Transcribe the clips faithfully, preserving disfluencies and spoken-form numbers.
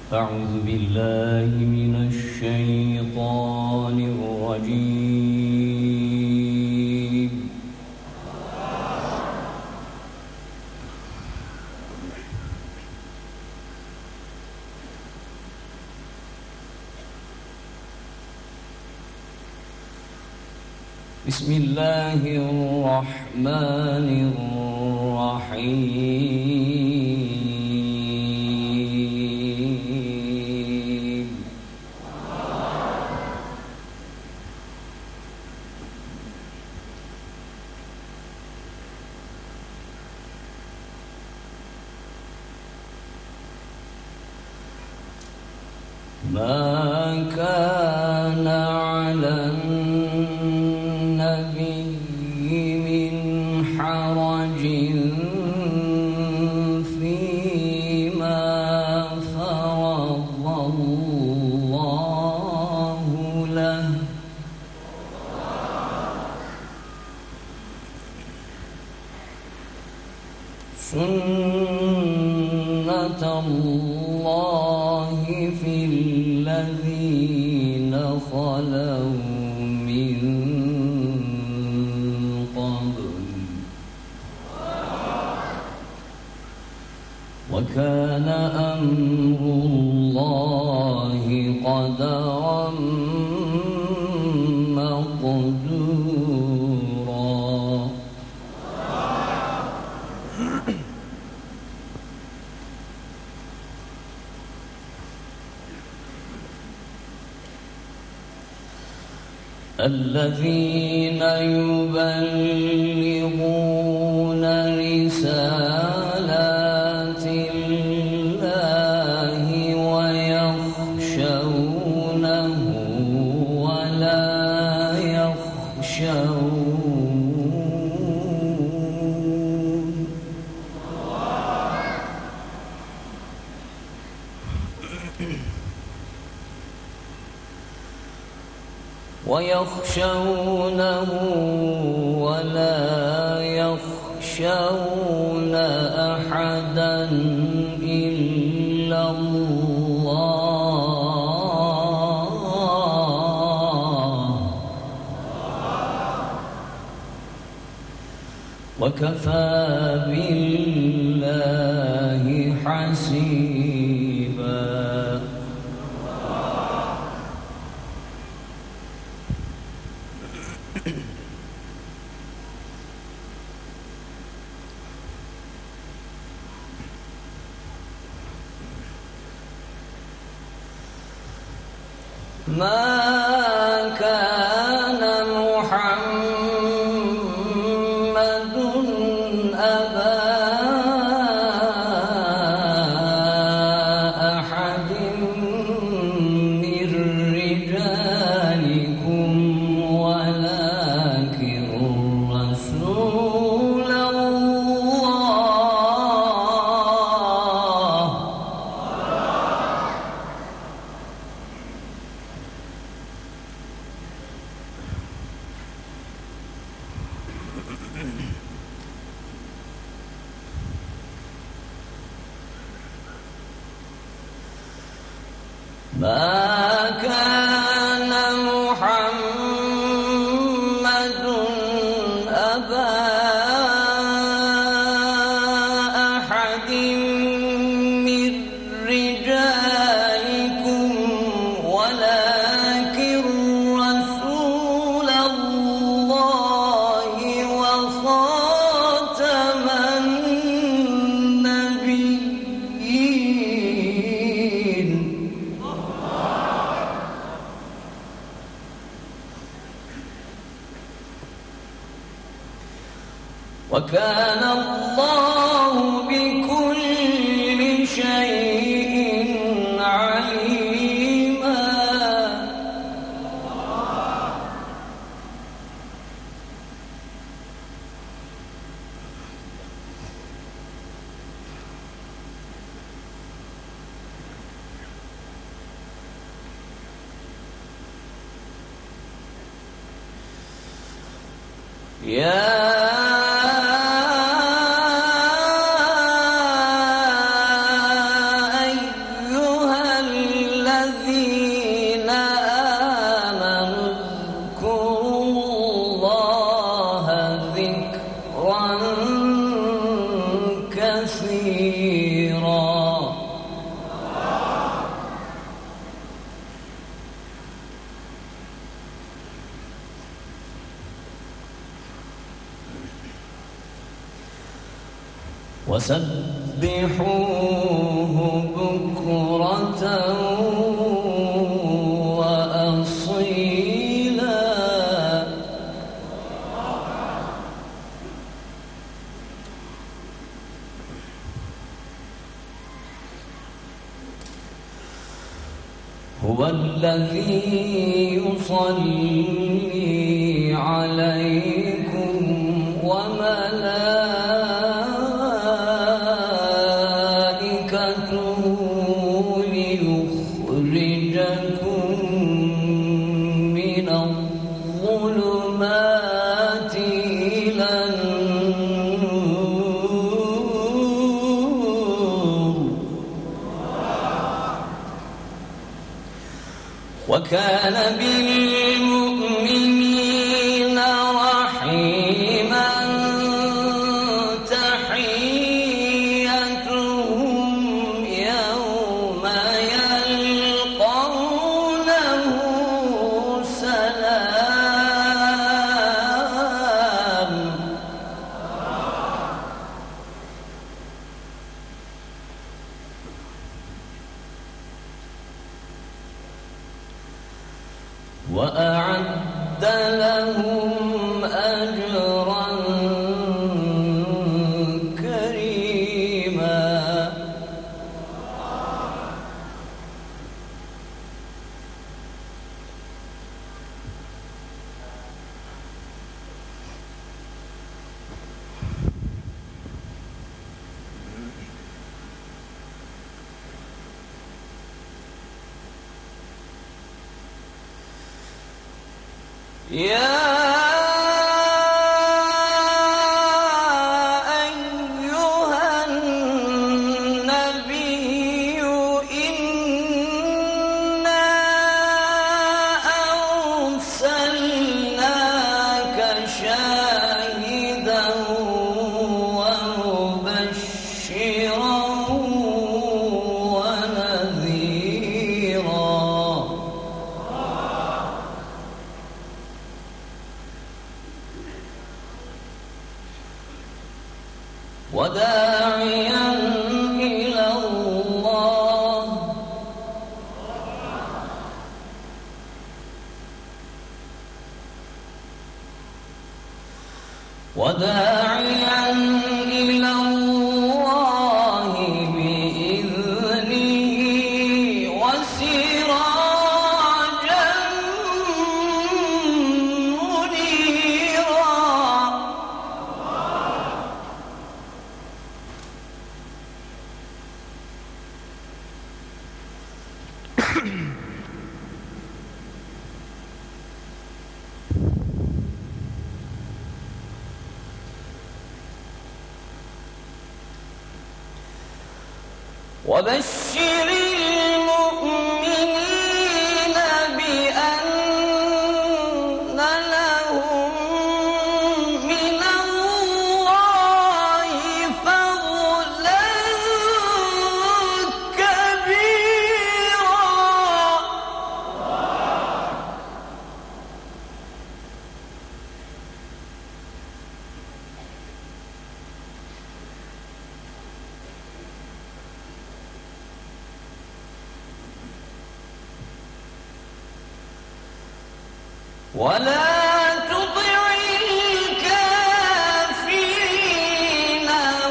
أعوذ بالله من الشيطان الرجيم. بسم الله الرحمن الرحيم. ما كان على النبي من حرج فيما فرض الله له، سنة الله في الذين خلوا من قبل، وكان أمر الله قدرا مقدورا. الذين يبلغون رسالات الله ويخشونه ولا يخشون ويخشونه ولا يخشون أحدا إلا الله، وكفى بالله حسيبا. ما كان محمد أبا أحد من رجالكم ولكن رسول الله ما كان محمد أبا أحد من رجالكم ولكن رسول الله وخاتم النبيين. وكان الله بكل شيء عليما. يا أيها وسبحوه بكرة وأصيلا. هو الذي يصلي عليكم وملائكته ليخرجكم من الظلمات إلى النور، وكان بالمؤمنين رحيما. تحيتهم يوم يلقونه سلام. وأعد لهم أجرا كريما. يا أيها النبي إنا أرسلناك شاهدا ومبشرا ونذيرا. وداعيا إلى الله وداعيا إلى الله بإذنه وسراجا منيرا. وبشر المؤمنين بأن لهم من الله فضلا كبيرا. ولا تطع الكافرين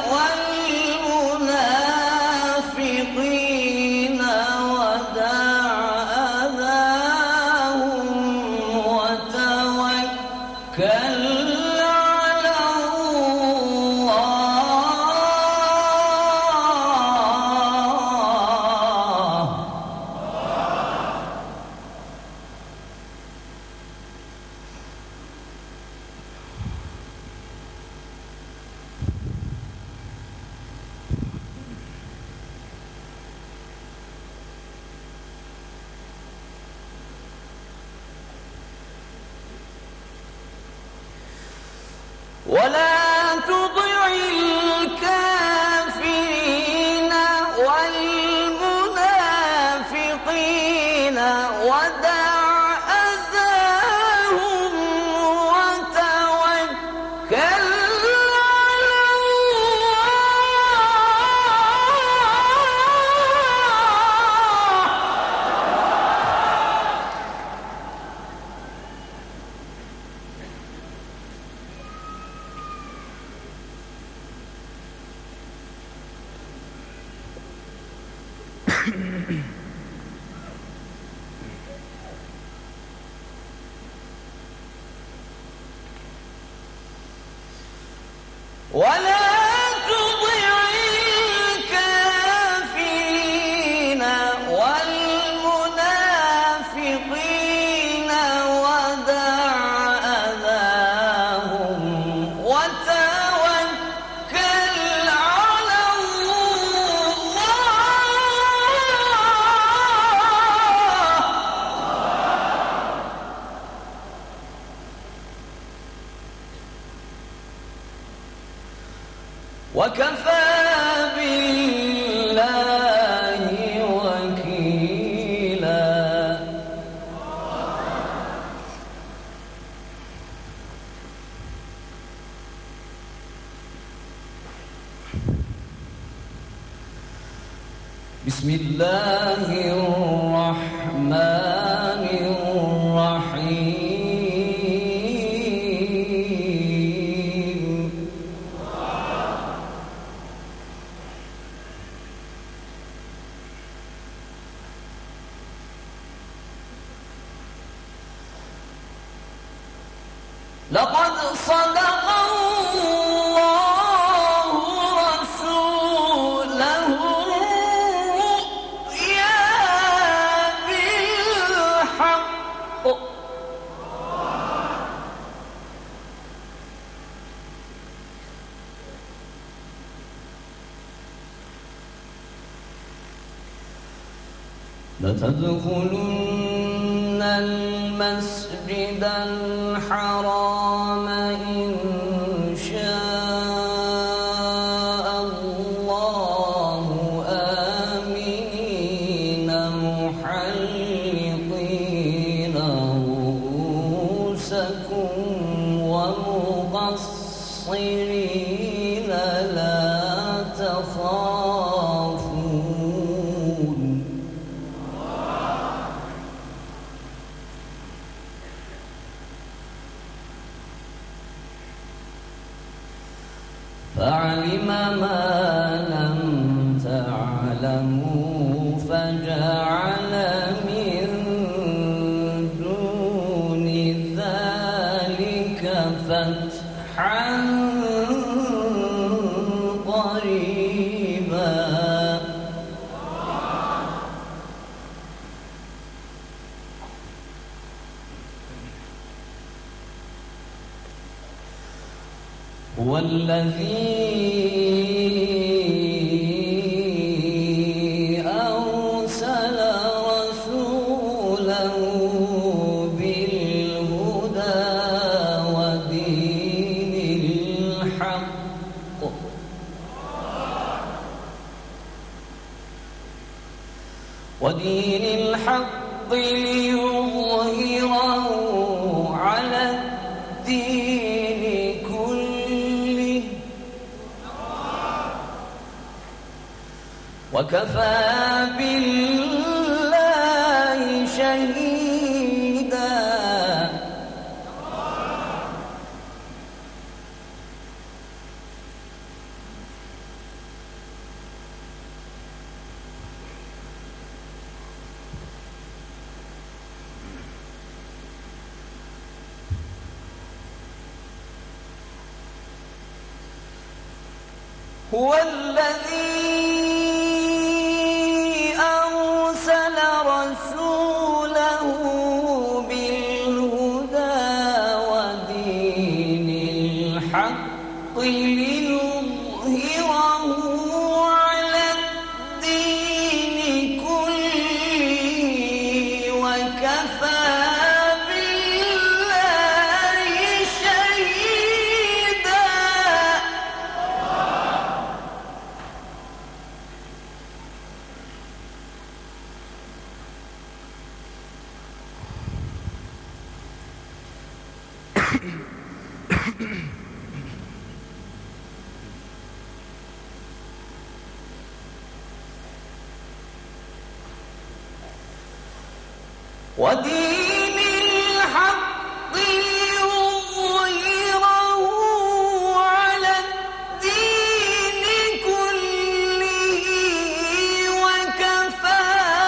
والمنافقين ودع أذاهم وتوكل على الله. ولا تطع الكافرين والمنافقين ودع أذاهم وتوكل على الله. ولا تطع الكافرين والمنافقين ودع أذاهم وتوكل على الله وكفى بالله وكيلا. بسم الله الرحمن الرحيم. لقد صدق الله رسوله الرؤيا بالحق لتدخلن المسجد الحرام إن شاء الله آمنين محلقين رؤوسكم ومقصرين لا تخافون. فعلم ما لم تعلموا فجعل من دون ذلك فتحا قريبا. هو الذي أرسل رسوله بالهدى ودين الحق ودين الحق ليظهره على الدين كله وكفى بالله شهيدا. هو الذي أرسل رسوله بالهدى ودين الحق ليظهره على الدين كله وكفى بالله شهيدا. ودين الحق ليظهره على الدين كله وكفى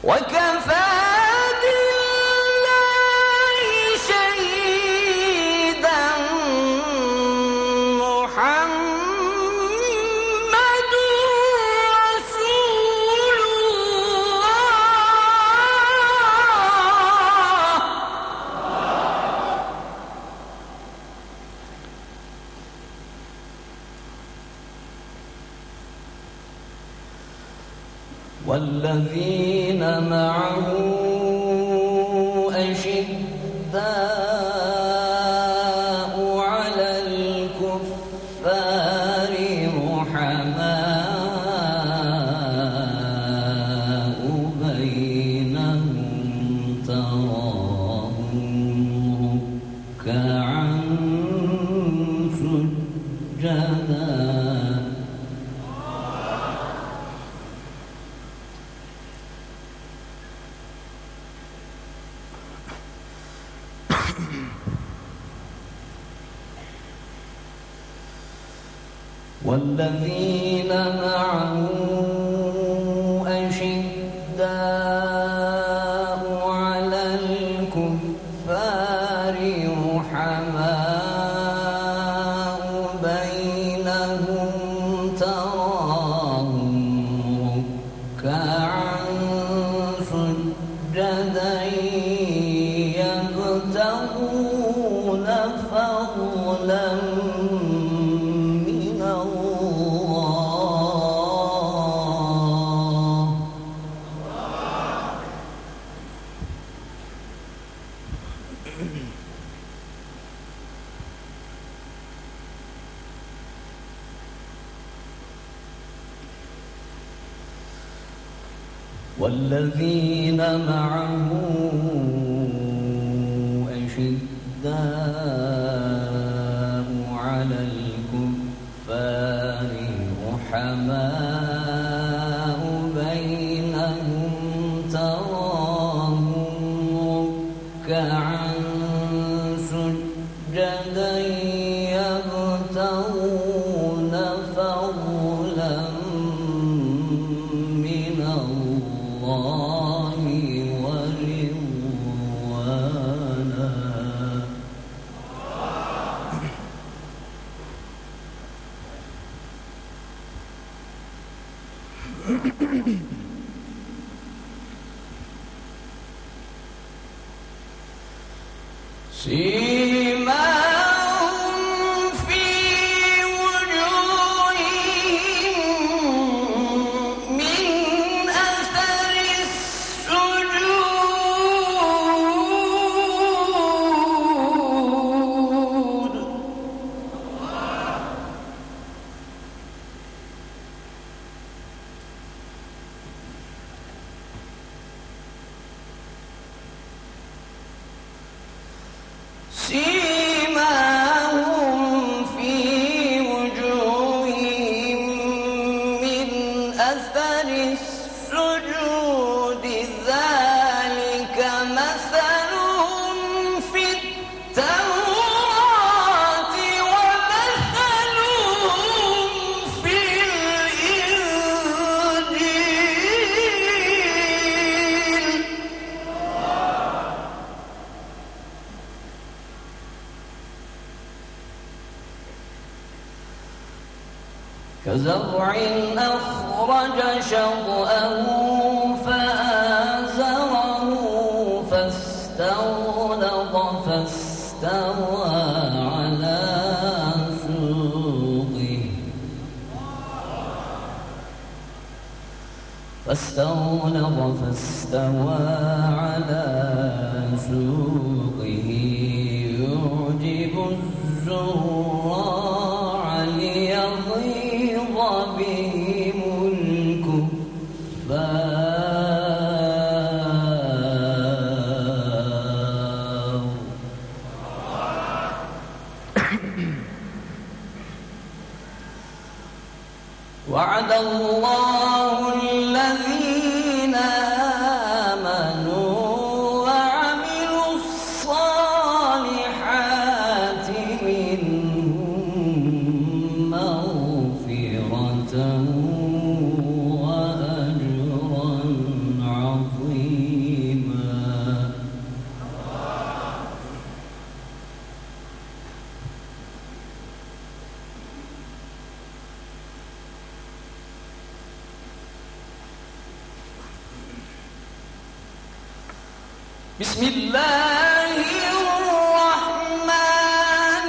وكفى بالله شهيدا محمد رسول الله. والذين معه أشداء على الكفار رحماء بينهم تراهم ركعا سجدا والذين معه أشداء على الكفار رحماء بينهم تراهم ركعا سجدا يبتغون فضلا من الله. والذين معه أشداء على الكفار رحماء بينهم تراهم ركعا سجدا يبتغون فضلا من الله ورضوانا. سيماهم في وجوههم من أثر السجود سيماهم في وجوههم من أثر السجود ذلك مثلهم في التوراة ومثلهم في الإنجيل كزرع أخرج شطأه فآزره فاستغلظ فاستوى على سوقه فاستغلظ فاستوى على سوقه يعجب الزراع ليغيظ بهم الكفار. وعد الله الذين آمنوا وعملوا الصالحات منهم بسم الله الرحمن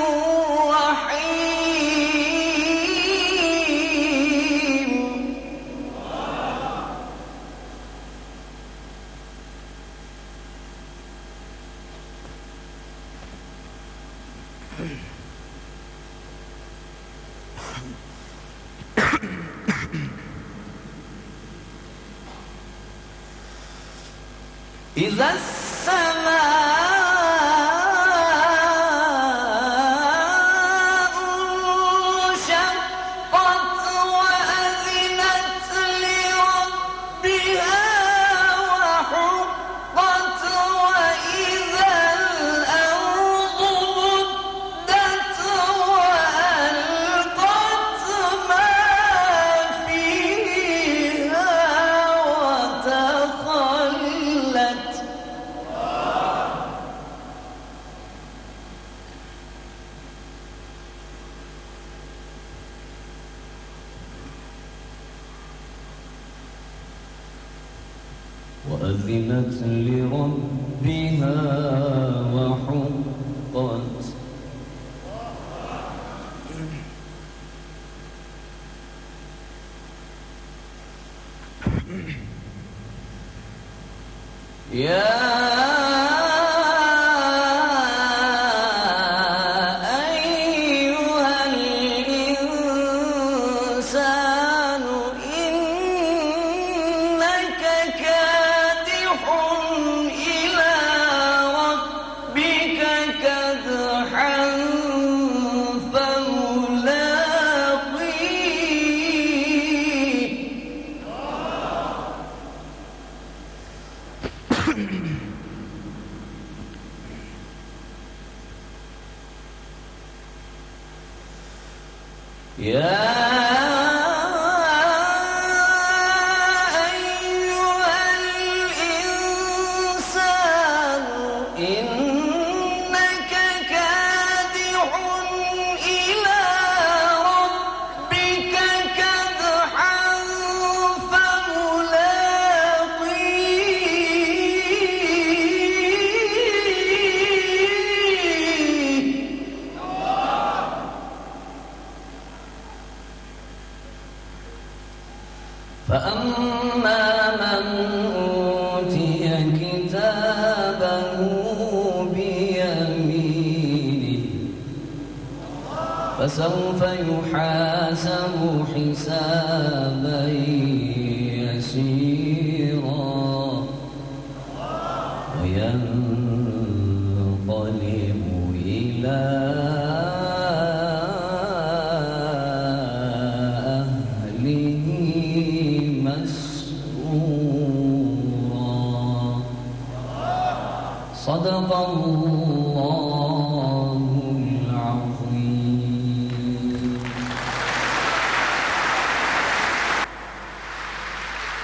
الرحيم إذا السماء انشقت وأذنت لربها وحقت وإذا الأرض مدت وألقت ما فيها وتخلت وأذنت لربها وحقت يا أيها الإنسان إنك كادح إلى ربك كدحا فملاقيه يا أيها الإنسان إنك كادح إلى ربك كدحا فملاقيه فأما من أوتي كتابه بيمينه فسوف يحاسب حسابا يسيرا وينقلب إلى صدق الله